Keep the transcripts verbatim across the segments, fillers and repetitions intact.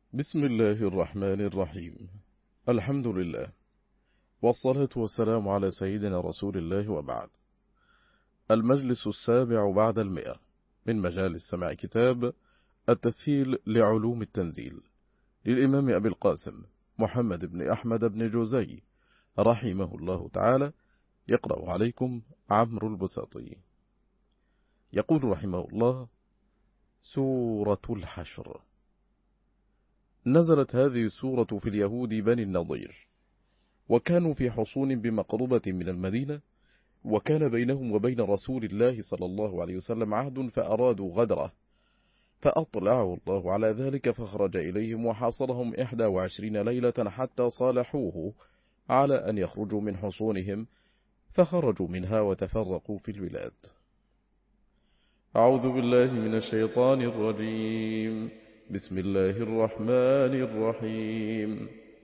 بسم الله الرحمن الرحيم. الحمد لله، والصلاة والسلام على سيدنا رسول الله، وبعد. المجلس السابع بعد المئة من مجالس سماع كتاب التسهيل لعلوم التنزيل للإمام أبي القاسم محمد بن أحمد بن جوزي رحمه الله تعالى. يقرأ عليكم عمرو البساطي. يقول رحمه الله: سورة الحشر. نزلت هذه السورة في اليهود بني النضير، وكانوا في حصون بمقربة من المدينة، وكان بينهم وبين رسول الله صلى الله عليه وسلم عهد، فأرادوا غدره، فأطلعه الله على ذلك، فخرج إليهم وحاصرهم إحدى وعشرين ليلة حتى صالحوه على أن يخرجوا من حصونهم، فخرجوا منها وتفرقوا في البلاد. أعوذ بالله من الشيطان الرجيم. بسم الله الرحمن الرحيم.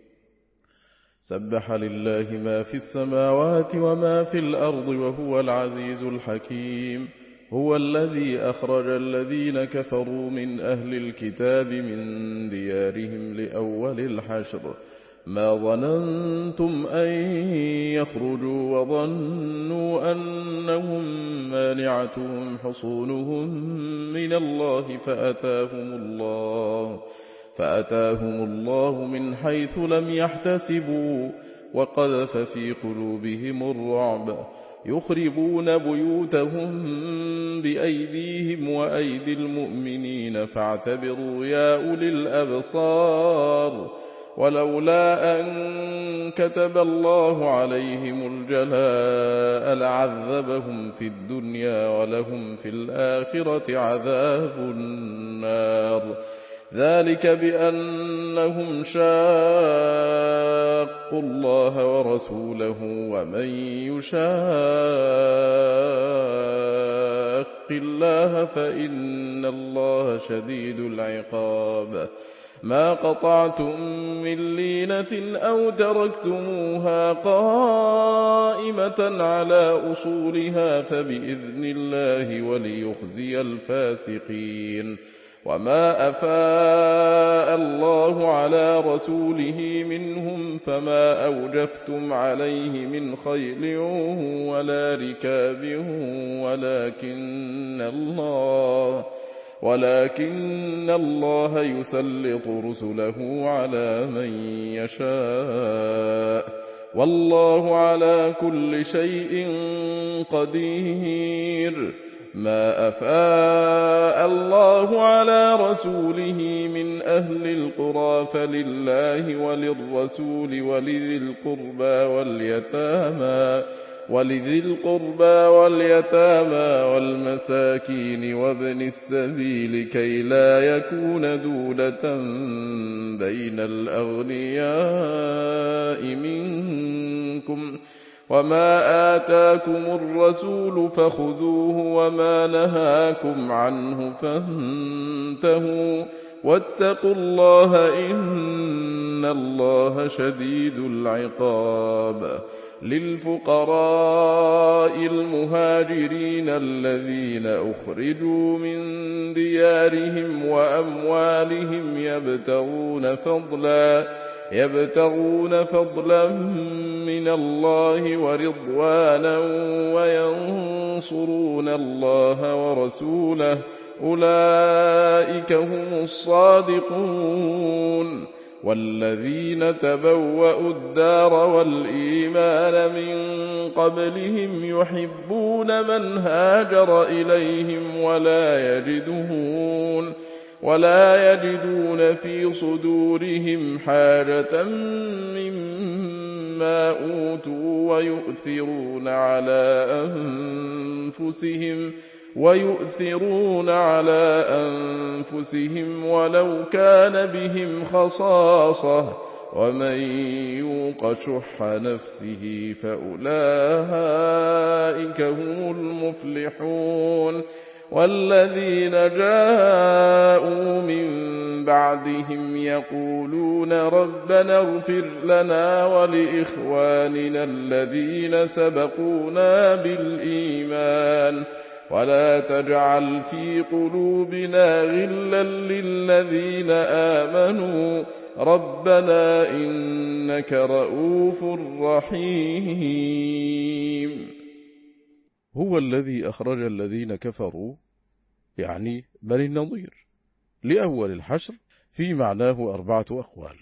سبح لله ما في السماوات وما في الأرض وهو العزيز الحكيم. هو الذي أخرج الذين كفروا من أهل الكتاب من ديارهم لأول الحشر، ما ظننتم أن يخرجوا وظنوا أنهم مانعتهم حصونهم من الله فأتاهم الله فأتاهم الله من حيث لم يحتسبوا، وقذف في قلوبهم الرعب، يخربون بيوتهم بأيديهم وأيدي المؤمنين، فاعتبروا يا أولي الأبصار. ولولا أن كتب الله عليهم الجلاء لعذبهم في الدنيا، ولهم في الآخرة عذاب النار. ذلك بأنهم شاقوا الله ورسوله، ومن يشاق الله فإن الله شديد العقاب. ما قطعتم من لينة أو تركتموها قائمة على أصولها فبإذن الله وليخزي الفاسقين. وما أفاء الله على رسوله منهم فما أوجفتم عليه من خيل ولا ركاب، ولكن الله ولكن الله يسلط رسله على من يشاء، والله على كل شيء قدير. ما أفاء الله على رسوله من أهل القرى فلله وللرسول ولذي القربى واليتامى ولذي القربى واليتامى والمساكين وابن السبيل، كي لا يكون دولة بين الأغنياء منكم. وما آتاكم الرسول فخذوه، وما نهاكم عنه فانتهوا، واتقوا الله إن الله شديد العقاب. للفقراء المهاجرين الذين أخرجوا من ديارهم وأموالهم يبتغون فضلا يبتغون فضلا من الله ورضوانا وينصرون الله ورسوله، أولئك هم الصادقون. والذين تبوأوا الدار والإيمان من قبلهم يحبون من هاجر إليهم ولا يجدون ولا يجدون في صدورهم حاجة مما أوتوا، ويؤثرون على أنفسهم ويؤثرون على أنفسهم ولو كان بهم خصاصة، ومن يوق شح نفسه فأولئك هم المفلحون. والذين جاءوا من بعدهم يقولون ربنا اغفر لنا ولإخواننا الذين سبقونا بالإيمان ولا تجعل في قلوبنا غلا للذين آمنوا ربنا إنك رؤوف رحيم. هو الذي أخرج الذين كفروا يعني بني النضير لأول الحشر في معناه أربعة أقوال.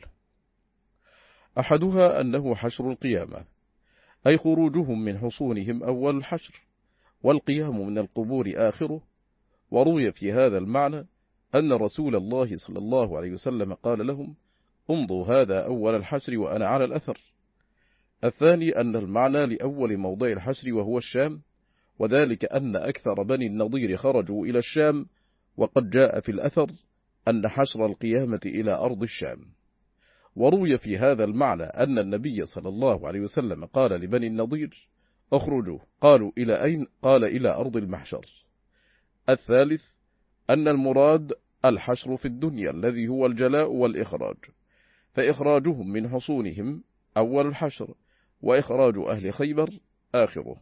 أحدها أنه حشر القيامة، أي خروجهم من حصونهم أول الحشر، والقيام من القبور آخره. وروي في هذا المعنى أن رسول الله صلى الله عليه وسلم قال لهم: امضوا هذا أول الحشر وأنا على الأثر. الثاني أن المعنى لأول موضع الحشر وهو الشام، وذلك أن أكثر بني النضير خرجوا إلى الشام، وقد جاء في الأثر أن حشر القيامة إلى أرض الشام. وروي في هذا المعنى أن النبي صلى الله عليه وسلم قال لبني النضير: اخرجوا. قالوا: إلى أين؟ قال: إلى أرض المحشر. الثالث أن المراد الحشر في الدنيا الذي هو الجلاء والإخراج، فإخراجهم من حصونهم أول الحشر، وإخراج أهل خيبر آخره.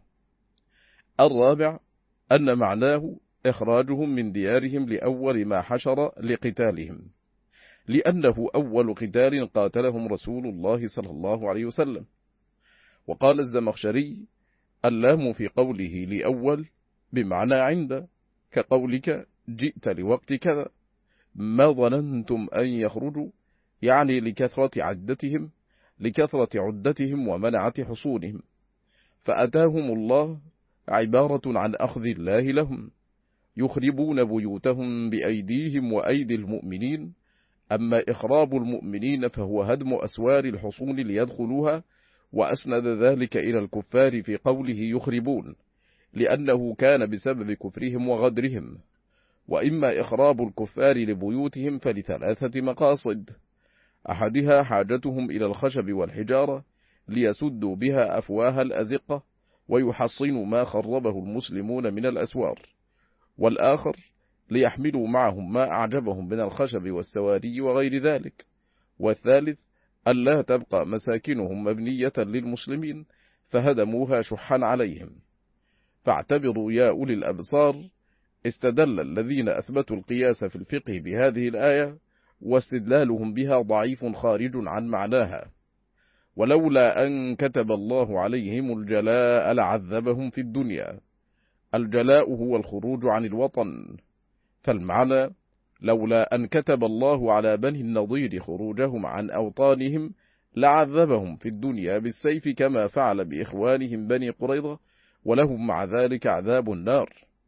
الرابع أن معناه إخراجهم من ديارهم لأول ما حشر لقتالهم، لأنه أول قتال قاتلهم رسول الله صلى الله عليه وسلم. وقال الزمخشري: اللام في قوله لأول بمعنى عند، كقولك جئت لوقت كذا. ما ظننتم أن يخرجوا، يعني لكثرة عدتهم لكثرة عدتهم ومنعة حصونهم، فأتاهم الله عبارة عن أخذ الله لهم، يخربون بيوتهم بأيديهم وأيدي المؤمنين. أما إخراب المؤمنين فهو هدم أسوار الحصون ليدخلوها، وأسند ذلك إلى الكفار في قوله يخربون، لأنه كان بسبب كفرهم وغدرهم. وإما إخراب الكفار لبيوتهم فلثلاثة مقاصد: أحدها حاجتهم إلى الخشب والحجارة ليسدوا بها أفواه الأزقة ويحصنوا ما خربه المسلمون من الأسوار، والآخر ليحملوا معهم ما أعجبهم من الخشب والسواري وغير ذلك، والثالث ألا تبقى مساكنهم مبنية للمسلمين فهدموها شحا عليهم. فاعتبروا يا أولي الأبصار، استدل الذين أثبتوا القياس في الفقه بهذه الآية، واستدلالهم بها ضعيف خارج عن معناها. ولولا أن كتب الله عليهم الجلاء لعذبهم في الدنيا. الجلاء هو الخروج عن الوطن، فالمعنى لولا أن كتب الله على بني النضير خروجهم عن أوطانهم لعذبهم في الدنيا بالسيف كما فعل بإخوانهم بني قريظة، ولهم مع ذلك عذاب النار.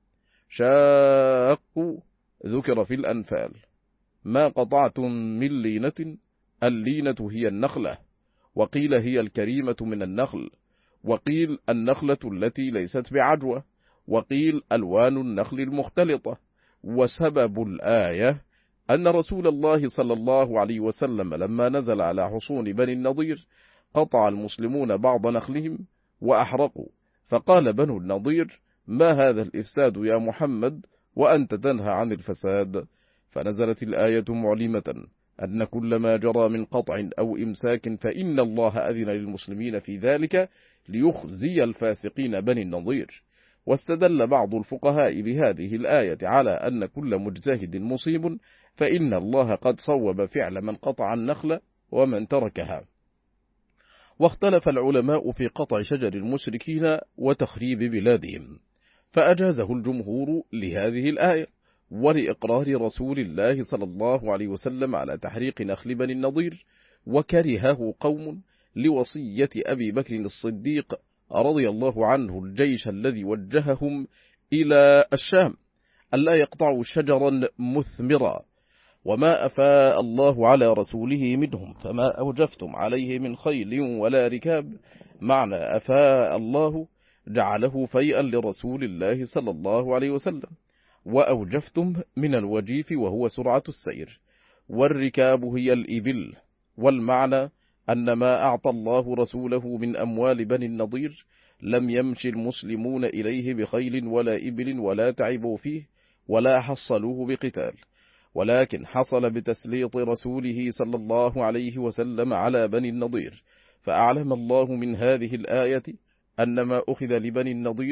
شاقوا ذكر في الأنفال: ما قطعتم من لينة، اللينة هي النخلة، وقيل هي الكريمة من النخل، وقيل النخلة التي ليست بعجوة، وقيل ألوان النخل المختلطة. وسبب الآية أن رسول الله صلى الله عليه وسلم لما نزل على حصون بني النضير قطع المسلمون بعض نخلهم وأحرقوا، فقال بنو النضير: ما هذا الإفساد يا محمد وأنت تنهى عن الفساد؟ فنزلت الآية معلمة أن كل ما جرى من قطع أو إمساك فإن الله أذن للمسلمين في ذلك ليخزي الفاسقين بني النضير. واستدل بعض الفقهاء بهذه الآية على أن كل مجتهد مصيب، فإن الله قد صوب فعل من قطع النخل ومن تركها. واختلف العلماء في قطع شجر المشركين وتخريب بلادهم، فأجازه الجمهور لهذه الآية ولإقرار رسول الله صلى الله عليه وسلم على تحريق نخل بني النضير، وكرهه قوم لوصية أبي بكر الصديق رضي الله عنه الجيش الذي وجههم إلى الشام ألا يقطعوا شجرا مثمرا، وما أفاء الله على رسوله منهم فما أوجفتم عليه من خيل ولا ركاب. معنى أفاء الله جعله فيئا لرسول الله صلى الله عليه وسلم، وأوجفتم من الوجيف وهو سرعة السير، والركاب هي الإبل. والمعنى أن ما أعطى الله رسوله من أموال بني النضير لم يمشي المسلمون إليه بخيل ولا إبل ولا تعبوا فيه ولا حصلوه بقتال، ولكن حصل بتسليط رسوله صلى الله عليه وسلم على بني النضير. فأعلم الله من هذه الآية أن ما أخذ لبني النضير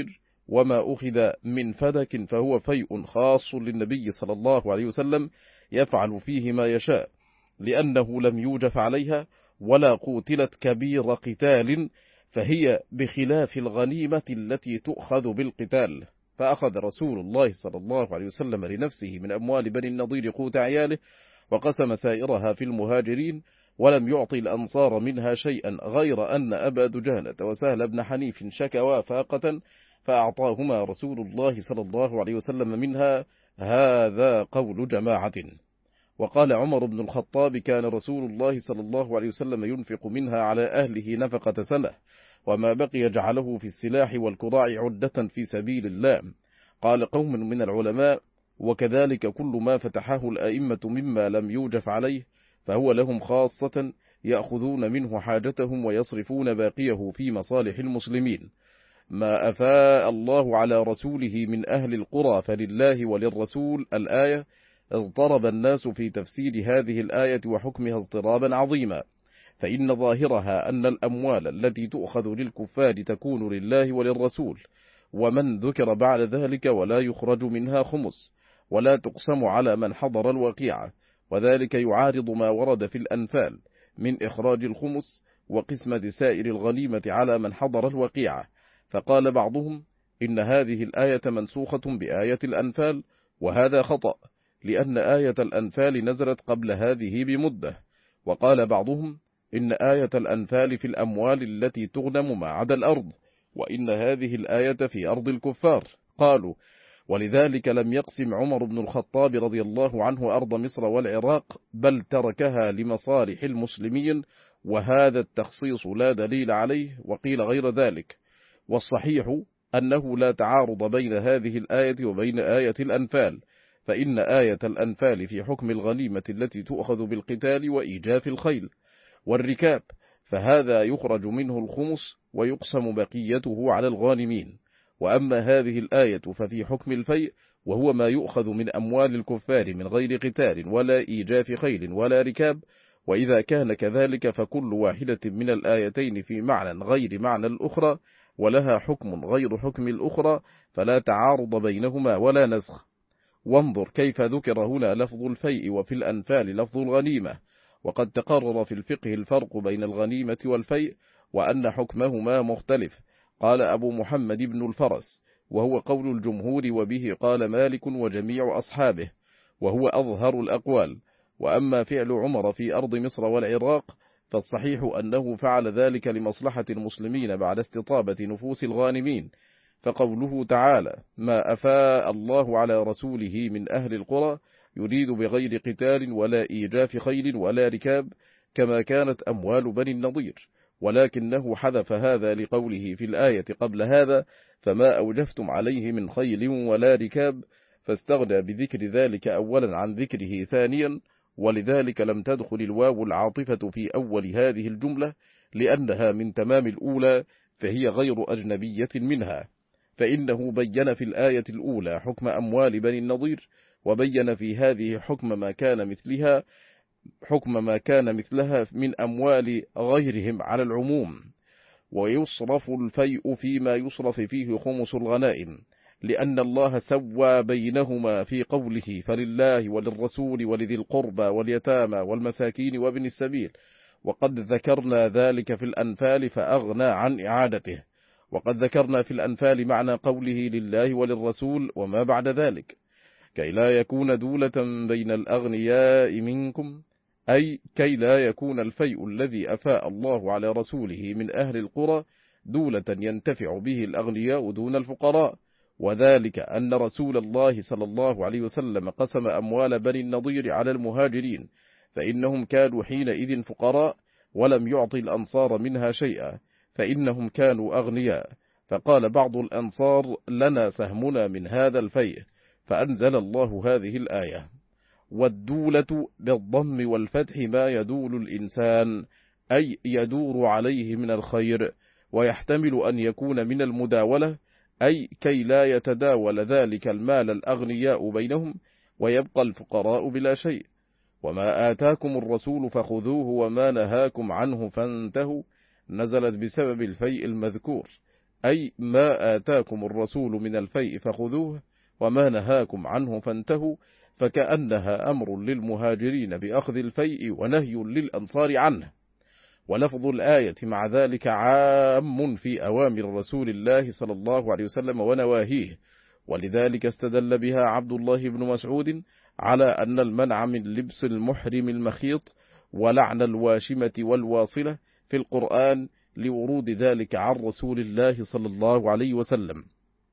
وما أخذ من فدك فهو فيء خاص للنبي صلى الله عليه وسلم يفعل فيه ما يشاء، لأنه لم يوجف عليها ولا قوتلت كبير قتال، فهي بخلاف الغنيمة التي تؤخذ بالقتال. فأخذ رسول الله صلى الله عليه وسلم لنفسه من أموال بني النضير قوت عياله، وقسم سائرها في المهاجرين، ولم يعطي الأنصار منها شيئا، غير أن أبا دجانة وسهل بن حنيف شكوا فاقة فأعطاهما رسول الله صلى الله عليه وسلم منها. هذا قول جماعة. وقال عمر بن الخطاب: كان رسول الله صلى الله عليه وسلم ينفق منها على أهله نفقة سنة، وما بقي جعله في السلاح والكراع عدة في سبيل الله. قال قوم من العلماء: وكذلك كل ما فتحه الأئمة مما لم يوجف عليه فهو لهم خاصة، يأخذون منه حاجتهم ويصرفون باقيه في مصالح المسلمين. ما أفاء الله على رسوله من أهل القرى فلله وللرسول. الآية. اضطرب الناس في تفسير هذه الآية وحكمها اضطرابا عظيما، فإن ظاهرها أن الأموال التي تؤخذ للكفار تكون لله وللرسول، ومن ذكر بعد ذلك ولا يخرج منها خمس، ولا تقسم على من حضر الوقيعة، وذلك يعارض ما ورد في الأنفال من إخراج الخمس وقسمة سائر الغنيمة على من حضر الوقيعة. فقال بعضهم إن هذه الآية منسوخة بآية الأنفال، وهذا خطأ، لأن آية الأنفال نزلت قبل هذه بمدة. وقال بعضهم إن آية الأنفال في الأموال التي تغنم ما عدا الأرض، وإن هذه الآية في أرض الكفار. قالوا: ولذلك لم يقسم عمر بن الخطاب رضي الله عنه أرض مصر والعراق، بل تركها لمصالح المسلمين، وهذا التخصيص لا دليل عليه. وقيل غير ذلك، والصحيح أنه لا تعارض بين هذه الآية وبين آية الأنفال، فإن آية الأنفال في حكم الغنيمة التي تؤخذ بالقتال وإيجاف الخيل والركاب، فهذا يخرج منه الخمس ويقسم بقيته على الغانمين. وأما هذه الآية ففي حكم الفيء، وهو ما يؤخذ من أموال الكفار من غير قتال ولا إيجاف خيل ولا ركاب. وإذا كان كذلك فكل واحدة من الآيتين في معنى غير معنى الأخرى، ولها حكم غير حكم الأخرى، فلا تعارض بينهما ولا نسخ. وانظر كيف ذكر هنا لفظ الفيء وفي الأنفال لفظ الغنيمة. وقد تقرر في الفقه الفرق بين الغنيمة والفيء، وأن حكمهما مختلف. قال أبو محمد بن الفرس، وهو قول الجمهور، وبه قال مالك وجميع أصحابه، وهو أظهر الأقوال. وأما فعل عمر في أرض مصر والعراق فالصحيح أنه فعل ذلك لمصلحة المسلمين بعد استطابة نفوس الغانمين. فقوله تعالى: ما أفاء الله على رسوله من أهل القرى، يريد بغير قتال ولا إيجاف خيل ولا ركاب، كما كانت أموال بني النضير، ولكنه حذف هذا لقوله في الآية قبل هذا: فما أوجفتم عليه من خيل ولا ركاب، فاستغنى بذكر ذلك أولا عن ذكره ثانيا. ولذلك لم تدخل الواو العاطفة في أول هذه الجملة، لأنها من تمام الأولى، فهي غير أجنبية منها. فإنه بين في الآية الأولى حكم أموال بني النضير، وبين في هذه حكم ما كان مثلها حكم ما كان مثلها من أموال غيرهم على العموم. ويصرف الفيء فيما يصرف فيه خمس الغنائم، لأن الله سوى بينهما في قوله: فلله وللرسول ولذي القربى واليتامى والمساكين وابن السبيل. وقد ذكرنا ذلك في الأنفال فأغنى عن إعادته. وقد ذكرنا في الأنفال معنى قوله لله وللرسول وما بعد ذلك، كي لا يكون دولة بين الأغنياء منكم، أي كي لا يكون الفيء الذي أفاء الله على رسوله من أهل القرى دولة ينتفع به الأغنياء دون الفقراء. وذلك أن رسول الله صلى الله عليه وسلم قسم أموال بني النضير على المهاجرين، فإنهم كانوا حينئذ فقراء، ولم يعطي الأنصار منها شيئا، فإنهم كانوا أغنياء. فقال بعض الأنصار: لنا سهمنا من هذا الفيء، فأنزل الله هذه الآية. والدولة بالضم والفتح ما يدول الإنسان، أي يدور عليه من الخير، ويحتمل أن يكون من المداولة، أي كي لا يتداول ذلك المال الأغنياء بينهم ويبقى الفقراء بلا شيء. وما آتاكم الرسول فخذوه وما نهاكم عنه فانتهوا، نزلت بسبب الفيء المذكور، أي ما آتاكم الرسول من الفيء فخذوه وما نهاكم عنه فانتهوا، فكأنها أمر للمهاجرين بأخذ الفيء ونهي للأنصار عنه. ولفظ الآية مع ذلك عام في أوامر رسول الله صلى الله عليه وسلم ونواهيه، ولذلك استدل بها عبد الله بن مسعود على أن المنع من لبس المحرم المخيط ولعن الواشمة والواصلة في القرآن لورود ذلك عن رسول الله صلى الله عليه وسلم.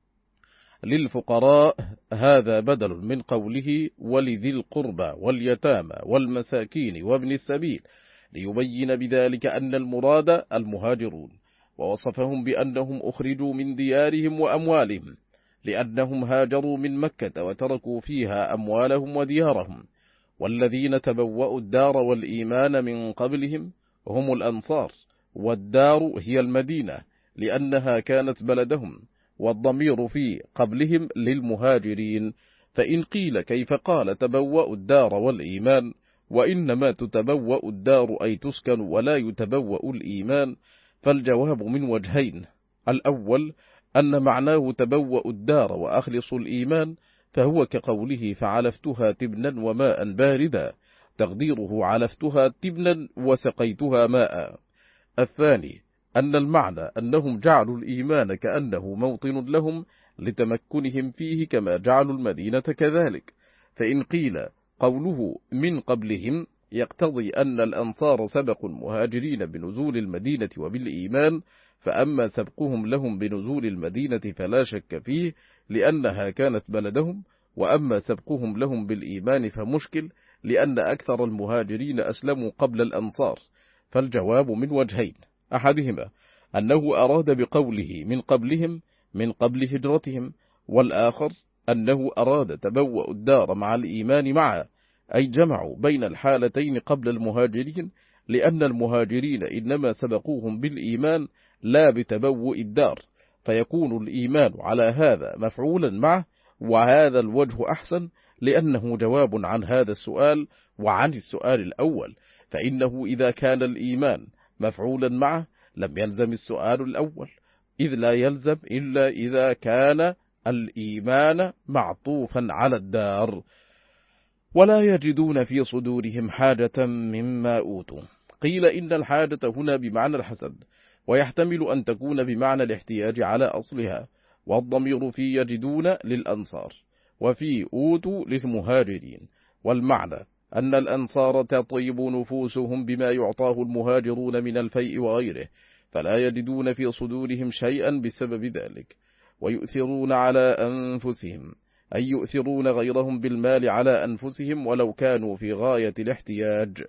للفقراء هذا بدل من قوله ولذي القربى واليتامى والمساكين وابن السبيل، ليبين بذلك أن المراد المهاجرون، ووصفهم بأنهم أخرجوا من ديارهم وأموالهم لأنهم هاجروا من مكة وتركوا فيها أموالهم وديارهم. والذين تبوأوا الدار والإيمان من قبلهم هم الأنصار، والدار هي المدينة لأنها كانت بلدهم، والضمير في قبلهم للمهاجرين. فإن قيل كيف قال تبوأوا الدار والإيمان، وإنما تتبوأ الدار أي تسكن ولا يتبوأ الإيمان، فالجواب من وجهين: الأول أن معناه تبوأ الدار وأخلصوا الإيمان، فهو كقوله فعلفتها تبنا وماء باردا، تقديره علفتها تبنا وسقيتها ماء. الثاني أن المعنى أنهم جعلوا الإيمان كأنه موطن لهم لتمكنهم فيه كما جعلوا المدينة كذلك. فإن قيل قوله من قبلهم يقتضي أن الأنصار سبقوا المهاجرين بنزول المدينة وبالإيمان، فأما سبقهم لهم بنزول المدينة فلا شك فيه لأنها كانت بلدهم، وأما سبقهم لهم بالإيمان فمشكل لأن أكثر المهاجرين أسلموا قبل الأنصار. فالجواب من وجهين: أحدهما أنه أراد بقوله من قبلهم من قبل هجرتهم، والآخر أنه أراد تبوأ الدار مع الإيمان معا، أي جمعوا بين الحالتين قبل المهاجرين، لأن المهاجرين إنما سبقوهم بالإيمان لا بتبوء الدار، فيكون الإيمان على هذا مفعولا معه. وهذا الوجه أحسن لأنه جواب عن هذا السؤال وعن السؤال الأول، فإنه إذا كان الإيمان مفعولا معه لم يلزم السؤال الأول، إذ لا يلزم إلا إذا كان الإيمان معطوفا على الدار. ولا يجدون في صدورهم حاجة مما أوتوا. قيل إن الحاجة هنا بمعنى الحسد، ويحتمل أن تكون بمعنى الاحتياج على أصلها، والضمير في يجدون للأنصار وفي أوتوا للمهاجرين، والمعنى أن الأنصار تطيب نفوسهم بما يعطاه المهاجرون من الفيء وغيره، فلا يجدون في صدورهم شيئا بسبب ذلك، ويؤثرون على أنفسهم، أي يؤثرون غيرهم بالمال على أنفسهم ولو كانوا في غاية الاحتياج،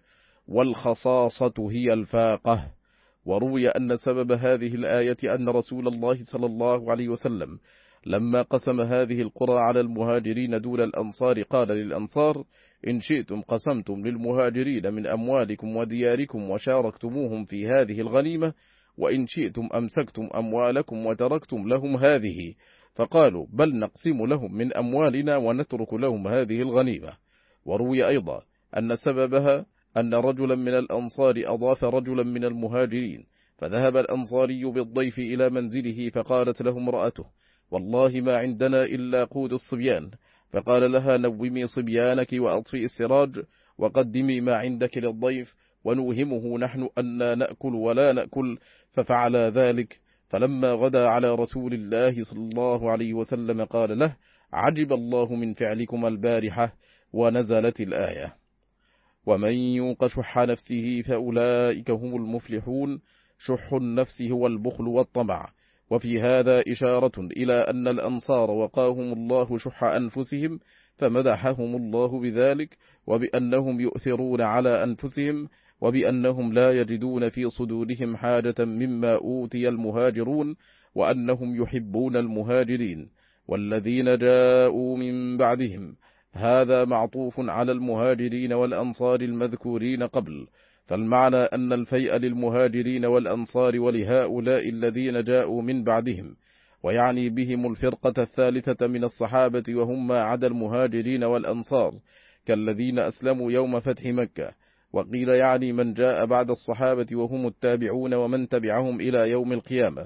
والخصاصة هي الفاقة. وروي أن سبب هذه الآية أن رسول الله صلى الله عليه وسلم لما قسم هذه القرى على المهاجرين دون الأنصار قال للأنصار: إن شئتم قسمتم للمهاجرين من أموالكم ودياركم وشاركتموهم في هذه الغنيمة، وإن شئتم أمسكتم أموالكم وتركتم لهم هذه، فقالوا: بل نقسم لهم من أموالنا ونترك لهم هذه الغنيمة. وروي أيضا أن سببها أن رجلا من الأنصار أضاف رجلا من المهاجرين، فذهب الأنصاري بالضيف إلى منزله، فقالت له امرأته: والله ما عندنا إلا قود الصبيان. فقال لها: نومي صبيانك وأطفئي السراج وقدمي ما عندك للضيف، ونوهمه نحن أن نأكل ولا نأكل. ففعل ذلك. فلما غدا على رسول الله صلى الله عليه وسلم قال له: عجب الله من فعلكم البارحة، ونزلت الآية: ومن يوق شح نفسه فأولئك هم المفلحون. شح النفس هو البخل والطمع. وفي هذا إشارة إلى أن الأنصار وقاهم الله شح أنفسهم، فمدحهم الله بذلك، وبأنهم يؤثرون على أنفسهم، وبأنهم لا يجدون في صدورهم حاجة مما أوتي المهاجرون، وأنهم يحبون المهاجرين. والذين جاءوا من بعدهم هذا معطوف على المهاجرين والأنصار المذكورين قبل، فالمعنى أن الفيء للمهاجرين والأنصار ولهؤلاء الذين جاءوا من بعدهم، ويعني بهم الفرقة الثالثة من الصحابة وهم ما عدا المهاجرين والأنصار كالذين أسلموا يوم فتح مكة. وقيل يعني من جاء بعد الصحابة وهم التابعون ومن تبعهم إلى يوم القيامة.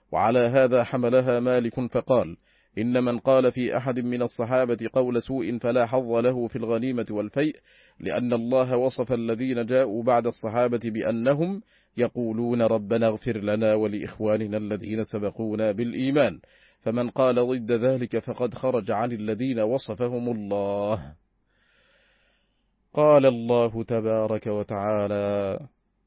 وعلى هذا حملها مالك فقال: إن من قال في أحد من الصحابة قول سوء فلا حظ له في الغنيمة والفيء، لأن الله وصف الذين جاءوا بعد الصحابة بأنهم يقولون ربنا اغفر لنا ولإخواننا الذين سبقونا بالإيمان، فمن قال ضد ذلك فقد خرج عن الذين وصفهم الله. قال الله تبارك وتعالى: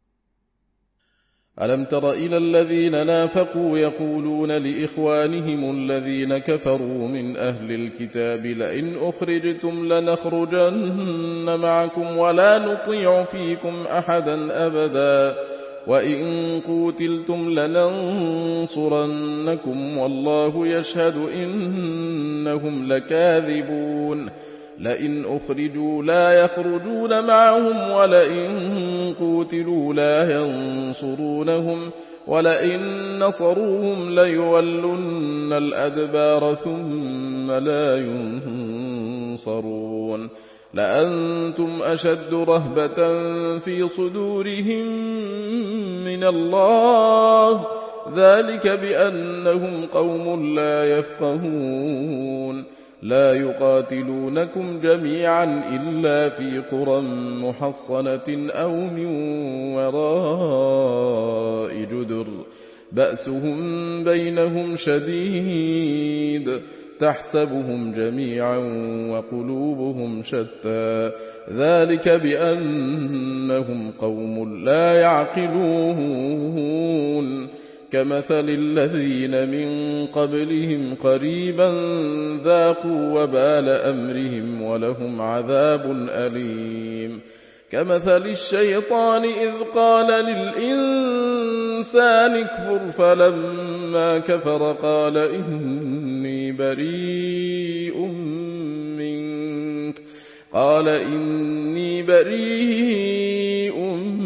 ألم تر إلى الذين نافقوا يقولون لإخوانهم الذين كفروا من أهل الكتاب لئن أخرجتم لنخرجن معكم ولا نطيع فيكم أحدا أبدا وإن قوتلتم لننصرنكم والله يشهد إنهم لكاذبون لئن أخرجوا لا يخرجون معهم ولئن قوتلوا لا ينصرونهم ولئن نصروهم ليولن الأدبار ثم لا ينصرون لأنتم أشد رهبة في صدورهم من الله ذلك بأنهم قوم لا يفقهون لا يقاتلونكم جميعا إلا في قرى محصنة أو من وراء جدر بأسهم بينهم شديد تحسبهم جميعا وقلوبهم شتى ذلك بأنهم قوم لا يعقلون كمثل الذين من قبلهم قريبا ذاقوا وبال أمرهم ولهم عذاب أليم كمثل الشيطان إذ قال للإنسان اكفر فلما كفر قال إني بريء منك قال إني بريء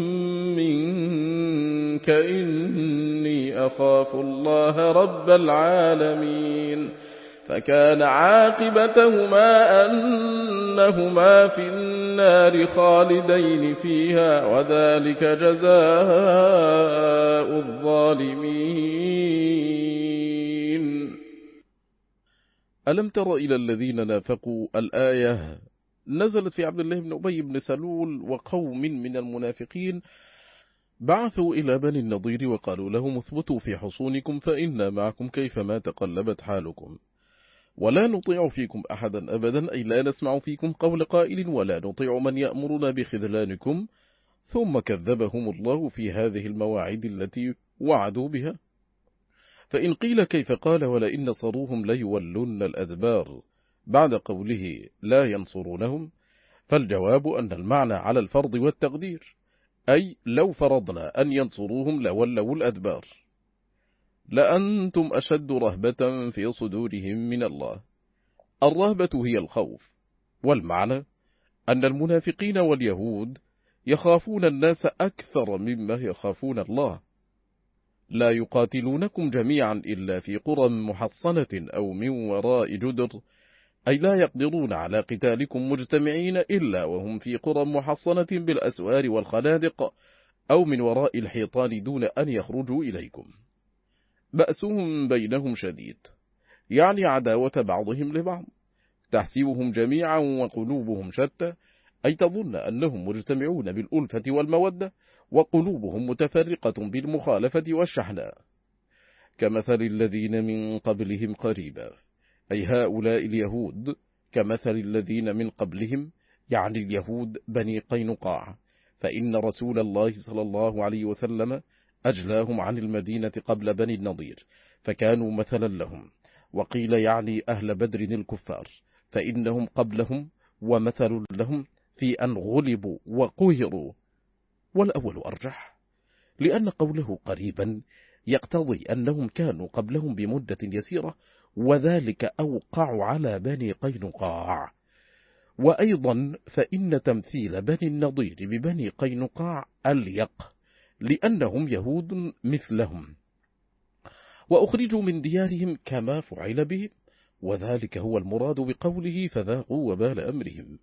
منك إني أخاف الله رب العالمين فكان عاقبتهما أنهما في النار خالدين فيها وذلك جزاء الظالمين. ألم تر إلى الذين نافقوا؟ الآية نزلت في عبد الله بن أبي بن سلول وقوم من المنافقين بعثوا إلى بني النضير وقالوا لهم اثبتوا في حصونكم فإنا معكم كيفما تقلبت حالكم ولا نطيع فيكم أحدا أبدا أي لا نسمع فيكم قول قائل ولا نطيع من يأمرنا بخذلانكم ثم كذبهم الله في هذه المواعيد التي وعدوا بها. فإن قيل كيف قال ولئن نصروهم ليولن الأدبار بعد قوله لا ينصرونهم، فالجواب أن المعنى على الفرض والتقدير، أي لو فرضنا أن ينصروهم لولوا الأدبار. لأنتم أشد رهبة في صدورهم من الله. الرهبة هي الخوف، والمعنى أن المنافقين واليهود يخافون الناس أكثر مما يخافون الله. لا يقاتلونكم جميعا إلا في قرى محصنة أو من وراء جدر، أي لا يقدرون على قتالكم مجتمعين إلا وهم في قرى محصنة بالأسوار والخنادق أو من وراء الحيطان دون أن يخرجوا إليكم. بأسهم بينهم شديد، يعني عداوة بعضهم لبعض، تحسبهم جميعا وقلوبهم شتى، أي تظن أنهم مجتمعون بالألفة والمودة وقلوبهم متفرقة بالمخالفة والشحناء. كمثل الذين من قبلهم قريبا، أي هؤلاء اليهود كمثل الذين من قبلهم، يعني اليهود بني قينقاع، فإن رسول الله صلى الله عليه وسلم أجلاهم عن المدينة قبل بني النضير فكانوا مثلا لهم، وقيل يعني أهل بدر الكفار، فإنهم قبلهم ومثل لهم في أن غلبوا وقهروا، والأول أرجح، لأن قوله قريبا يقتضي أنهم كانوا قبلهم بمدة يسيرة، وذلك أوقع على بني قينقاع. وأيضا فإن تمثيل بني النضير ببني قينقاع أليق، لأنهم يهود مثلهم وأخرجوا من ديارهم كما فعل بهم، وذلك هو المراد بقوله فذاقوا وبال أمرهم.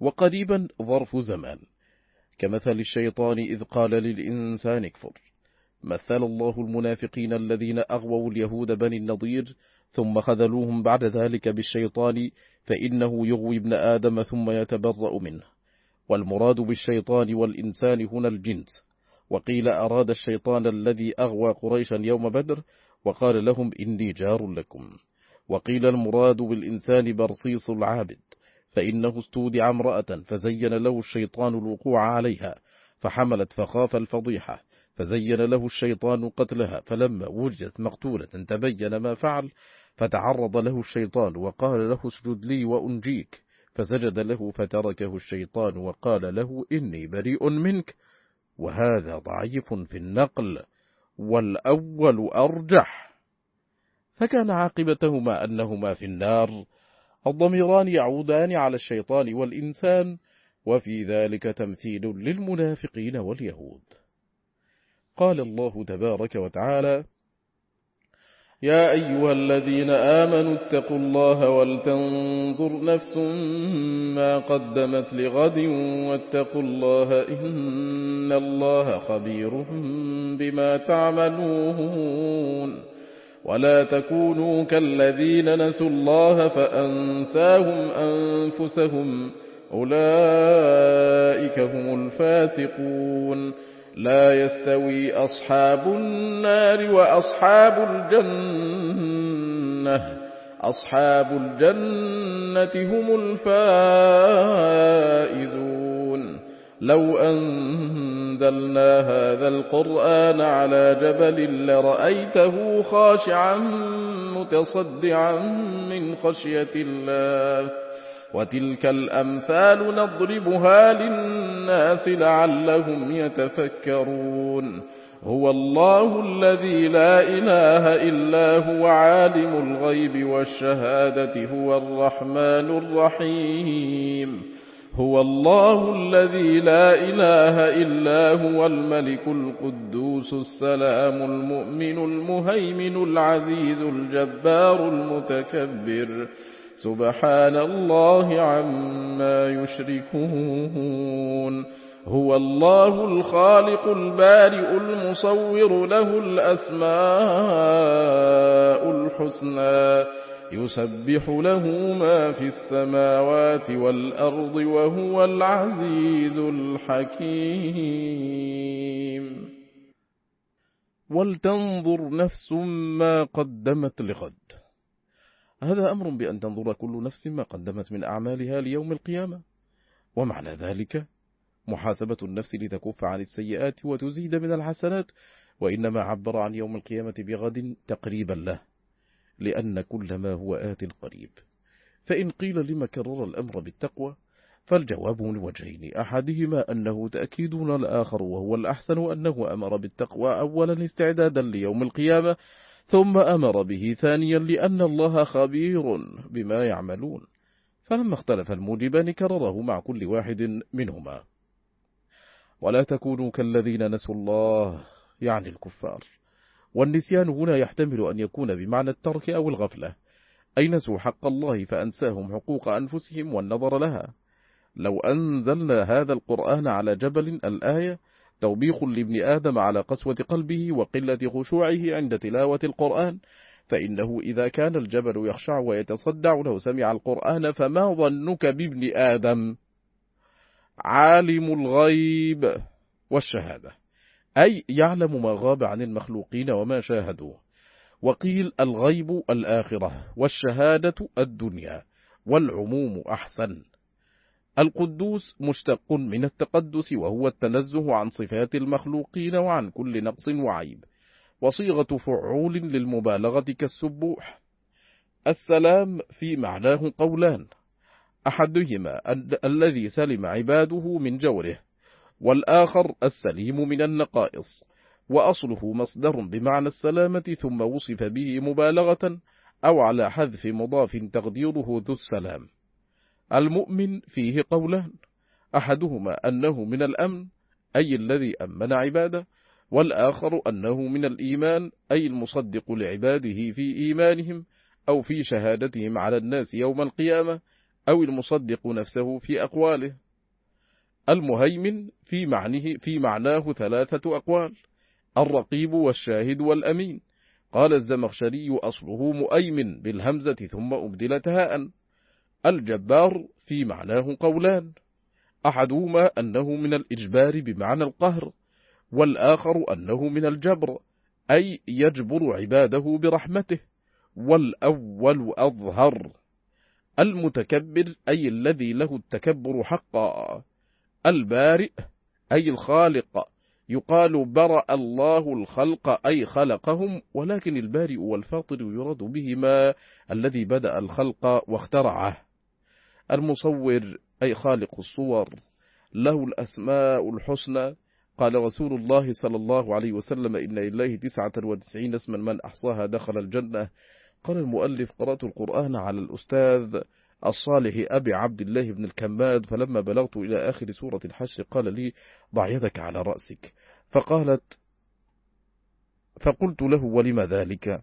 وقريبا ظرف زمان، كمثل الشيطان إذ قال للإنسان اكفر، مثل الله المنافقين الذين أغووا اليهود بني النضير ثم خذلوهم بعد ذلك بالشيطان فإنه يغوي ابن آدم ثم يتبرأ منه. والمراد بالشيطان والإنسان هنا الجنس. وقيل أراد الشيطان الذي أغوى قريشا يوم بدر وقال لهم إني جار لكم. وقيل المراد بالإنسان برصيص العابد، فإنه استودع امرأة فزين له الشيطان الوقوع عليها فحملت فخاف الفضيحة فزين له الشيطان قتلها، فلما وجدت مقتولة تبين ما فعل فتعرض له الشيطان وقال له اسجد لي وأنجيك، فسجد له فتركه الشيطان وقال له إني بريء منك. وهذا ضعيف في النقل والأول أرجح. فكان عاقبتهما أنهما في النار. الضميران يعودان على الشيطان والإنسان، وفي ذلك تمثيل للمنافقين واليهود. قال الله تبارك وتعالى: يا أيها الذين آمنوا اتقوا الله ولتنظر نفس ما قدمت لغد واتقوا الله إن الله خبير بما تعملون. ولا تكونوا كالذين نسوا الله فأنساهم أنفسهم أولئك هم الفاسقون. لا يستوي أصحاب النار وأصحاب الجنة أصحاب الجنة هم الفائزون. لو أنزلنا هذا القرآن على جبل لرأيته خاشعا متصدعا من خشية الله. وتلك الأمثال نضربها للناس لعلهم يتفكرون. هو الله الذي لا إله إلا هو عالم الغيب والشهادة هو الرحمن الرحيم. هو الله الذي لا إله إلا هو الملك القدوس السلام المؤمن المهيمن العزيز الجبار المتكبر. سبحان الله عما يشركون. هو الله الخالق البارئ المصور له الأسماء الحسنى يسبح له ما في السماوات والأرض وهو العزيز الحكيم. ولتنظر نفس ما قدمت لغد. هذا أمر بأن تنظر كل نفس ما قدمت من أعمالها ليوم القيامة، ومعنى ذلك محاسبة النفس لتكف عن السيئات وتزيد من الحسنات، وإنما عبر عن يوم القيامة بغد تقريبا له، لأن كل ما هو آت قريب. فإن قيل لما كرر الأمر بالتقوى فالجواب من وجهين: أحدهما أنه تأكيد الآخر وهو الأحسن، أنه أمر بالتقوى أولا استعدادا ليوم القيامة، ثم أمر به ثانيا لأن الله خبير بما يعملون. فلما اختلف الموجبان كرره مع كل واحد منهما. ولا تكونوا كالذين نسوا الله، يعني الكفار. والنسيان هنا يحتمل أن يكون بمعنى الترك أو الغفلة، أي نسوا حق الله فأنساهم حقوق أنفسهم والنظر لها. لو أنزلنا هذا القرآن على جبل الآية توبيخ لابن آدم على قسوة قلبه وقلة خشوعه عند تلاوة القرآن، فإنه إذا كان الجبل يخشع ويتصدع لو سمع القرآن فما ظنك بابن آدم؟ عالم الغيب والشهادة، أي يعلم ما غاب عن المخلوقين وما شاهدوه. وقيل الغيب الآخرة والشهادة الدنيا، والعموم أحسن. القدوس مشتق من التقدس وهو التنزه عن صفات المخلوقين وعن كل نقص وعيب، وصيغة فعول للمبالغة كالسبوح. السلام في معناه قولان: أحدهما الذي سلم عباده من جوره، والآخر السليم من النقائص، وأصله مصدر بمعنى السلامة ثم وصف به مبالغة أو على حذف مضاف تقديره ذو السلام. المؤمن فيه قولان: أحدهما أنه من الأمن أي الذي أمن عباده، والآخر أنه من الإيمان أي المصدق لعباده في إيمانهم أو في شهادتهم على الناس يوم القيامة، أو المصدق نفسه في أقواله. المهيمن في معناه في معناه ثلاثة أقوال: الرقيب والشاهد والأمين. قال الزمخشري أصله مؤيمن بالهمزة ثم أبدلت هاء. الجبار في معناه قولان، أحدهما أنه من الإجبار بمعنى القهر، والآخر أنه من الجبر أي يجبر عباده برحمته، والأول أظهر. المتكبر أي الذي له التكبر حقا. البارئ أي الخالق، يقال برأ الله الخلق أي خلقهم، ولكن البارئ والفاطر يراد بهما الذي بدأ الخلق واخترعه. المصور أي خالق الصور، له الأسماء الحسنى. قال رسول الله صلى الله عليه وسلم: إن لله تسعة وتسعين اسما من أحصاها دخل الجنة. قال المؤلف: قرأت القرآن على الأستاذ الصالح أبي عبد الله بن الكماد، فلما بلغت إلى آخر سورة الحشر قال لي: ضع يدك على رأسك. فقالت فقلت له: ولم ذلك؟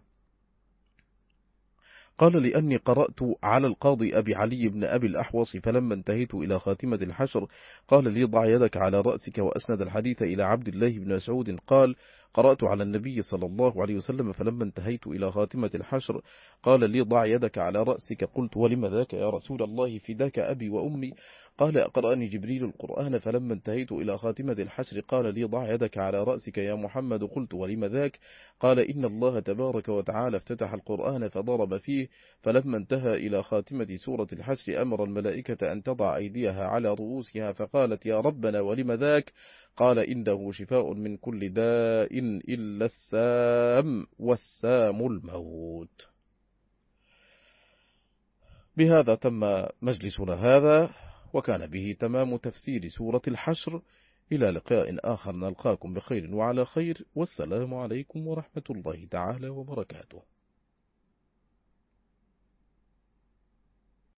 قال: لأني قرأت على القاضي أبي علي بن أبي الأحوص، فلما انتهيت إلى خاتمة الحشر قال لي: ضع يدك على رأسك. وأسند الحديث إلى عبد الله بن مسعود قال: قرأت على النبي صلى الله عليه وسلم، فلما انتهيت إلى خاتمة الحشر قال لي: ضع يدك على رأسك. قلت: ولم ذاك يا رسول الله؟ فداك أبي وأمي. قال: أقرأني جبريل القرآن، فلما انتهيت إلى خاتمة الحشر قال لي: ضع يدك على رأسك يا محمد. قلت: ولم ذاك؟ قال: إن الله تبارك وتعالى افتتح القرآن فضرب فيه، فلما انتهى إلى خاتمة سورة الحشر أمر الملائكة أن تضع أيديها على رؤوسها، فقالت: يا ربنا ولم ذاك؟ قال: إنه شفاء من كل داء إلا السام، والسام الموت. بهذا تم مجلسنا هذا، وكان به تمام تفسير سورة الحشر. إلى لقاء آخر، نلقاكم بخير وعلى خير، والسلام عليكم ورحمة الله تعالى وبركاته.